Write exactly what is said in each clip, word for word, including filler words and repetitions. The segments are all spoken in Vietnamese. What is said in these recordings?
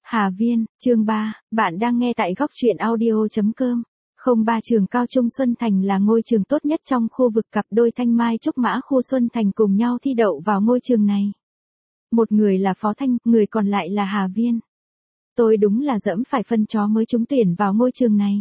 Hà Viên, chương ba, bạn đang nghe tại góc truyện audio chấm com. Không ba trường cao trung Xuân Thành là ngôi trường tốt nhất trong khu vực cặp đôi Thanh Mai Trúc Mã khu Xuân Thành cùng nhau thi đậu vào ngôi trường này. Một người là Phó Thanh, người còn lại là Hà Viên. Tôi đúng là dẫm phải phân chó mới trúng tuyển vào ngôi trường này.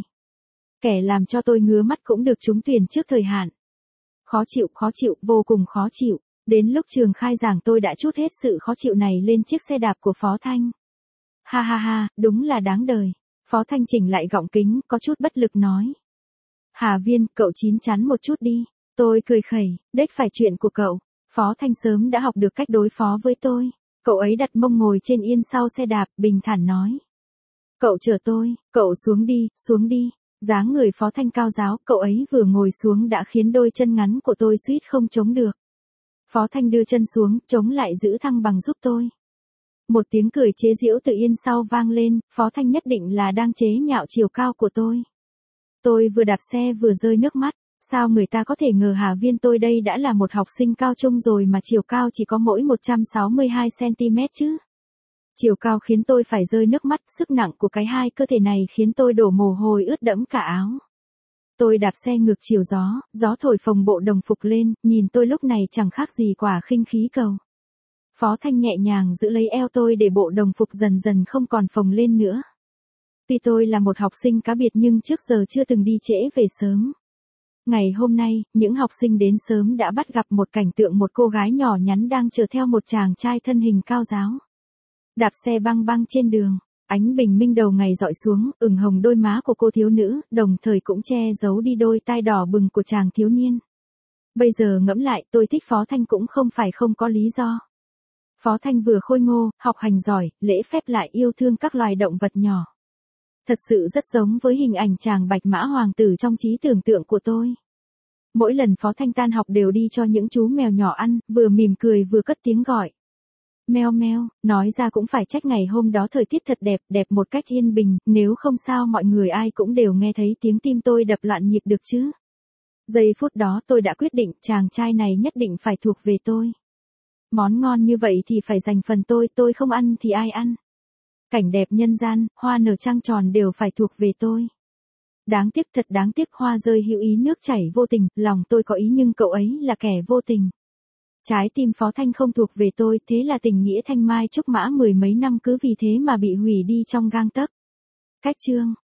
Kẻ làm cho tôi ngứa mắt cũng được trúng tuyển trước thời hạn. Khó chịu, khó chịu, vô cùng khó chịu. Đến lúc trường khai giảng tôi đã trút hết sự khó chịu này lên chiếc xe đạp của Phó Thanh. Ha ha ha, đúng là đáng đời. Phó Thanh chỉnh lại gọng kính, có chút bất lực nói. Hà Viên, cậu chín chắn một chút đi. Tôi cười khẩy, đếch phải chuyện của cậu. Phó Thanh sớm đã học được cách đối phó với tôi. Cậu ấy đặt mông ngồi trên yên sau xe đạp, bình thản nói. Cậu chờ tôi, cậu xuống đi, xuống đi. Dáng người Phó Thanh cao ráo, cậu ấy vừa ngồi xuống đã khiến đôi chân ngắn của tôi suýt không chống được. Phó Thanh đưa chân xuống, chống lại giữ thăng bằng giúp tôi. Một tiếng cười chế giễu từ yên sau vang lên, Phó Thanh nhất định là đang chế nhạo chiều cao của tôi. Tôi vừa đạp xe vừa rơi nước mắt, sao người ta có thể ngờ Hà Viên tôi đây đã là một học sinh cao trung rồi mà chiều cao chỉ có mỗi một trăm sáu mươi hai xăng-ti-mét chứ. Chiều cao khiến tôi phải rơi nước mắt, sức nặng của cái hai cơ thể này khiến tôi đổ mồ hôi ướt đẫm cả áo. Tôi đạp xe ngược chiều gió, gió thổi phồng bộ đồng phục lên, nhìn tôi lúc này chẳng khác gì quả khinh khí cầu. Phó Thanh nhẹ nhàng giữ lấy eo tôi để bộ đồng phục dần dần không còn phồng lên nữa. Tuy tôi là một học sinh cá biệt nhưng trước giờ chưa từng đi trễ về sớm. Ngày hôm nay, những học sinh đến sớm đã bắt gặp một cảnh tượng một cô gái nhỏ nhắn đang chở theo một chàng trai thân hình cao ráo. Đạp xe băng băng trên đường, ánh bình minh đầu ngày dọi xuống, ửng hồng đôi má của cô thiếu nữ, đồng thời cũng che giấu đi đôi tai đỏ bừng của chàng thiếu niên. Bây giờ ngẫm lại, tôi thích Phó Thanh cũng không phải không có lý do. Phó Thanh vừa khôi ngô, học hành giỏi, lễ phép lại yêu thương các loài động vật nhỏ. Thật sự rất giống với hình ảnh chàng bạch mã hoàng tử trong trí tưởng tượng của tôi. Mỗi lần Phó Thanh tan học đều đi cho những chú mèo nhỏ ăn, vừa mỉm cười vừa cất tiếng gọi. Meo meo, nói ra cũng phải trách ngày hôm đó thời tiết thật đẹp, đẹp một cách yên bình, nếu không sao mọi người ai cũng đều nghe thấy tiếng tim tôi đập loạn nhịp được chứ. Giây phút đó tôi đã quyết định chàng trai này nhất định phải thuộc về tôi. Món ngon như vậy thì phải dành phần tôi, tôi không ăn thì ai ăn. Cảnh đẹp nhân gian, hoa nở trăng tròn đều phải thuộc về tôi. Đáng tiếc, thật đáng tiếc, hoa rơi hữu ý nước chảy vô tình, lòng tôi có ý nhưng cậu ấy là kẻ vô tình. Trái tim Phó Thanh không thuộc về tôi, thế là tình nghĩa Thanh Mai Trúc Mã mười mấy năm cứ vì thế mà bị hủy đi trong gang tấc. Cách chương.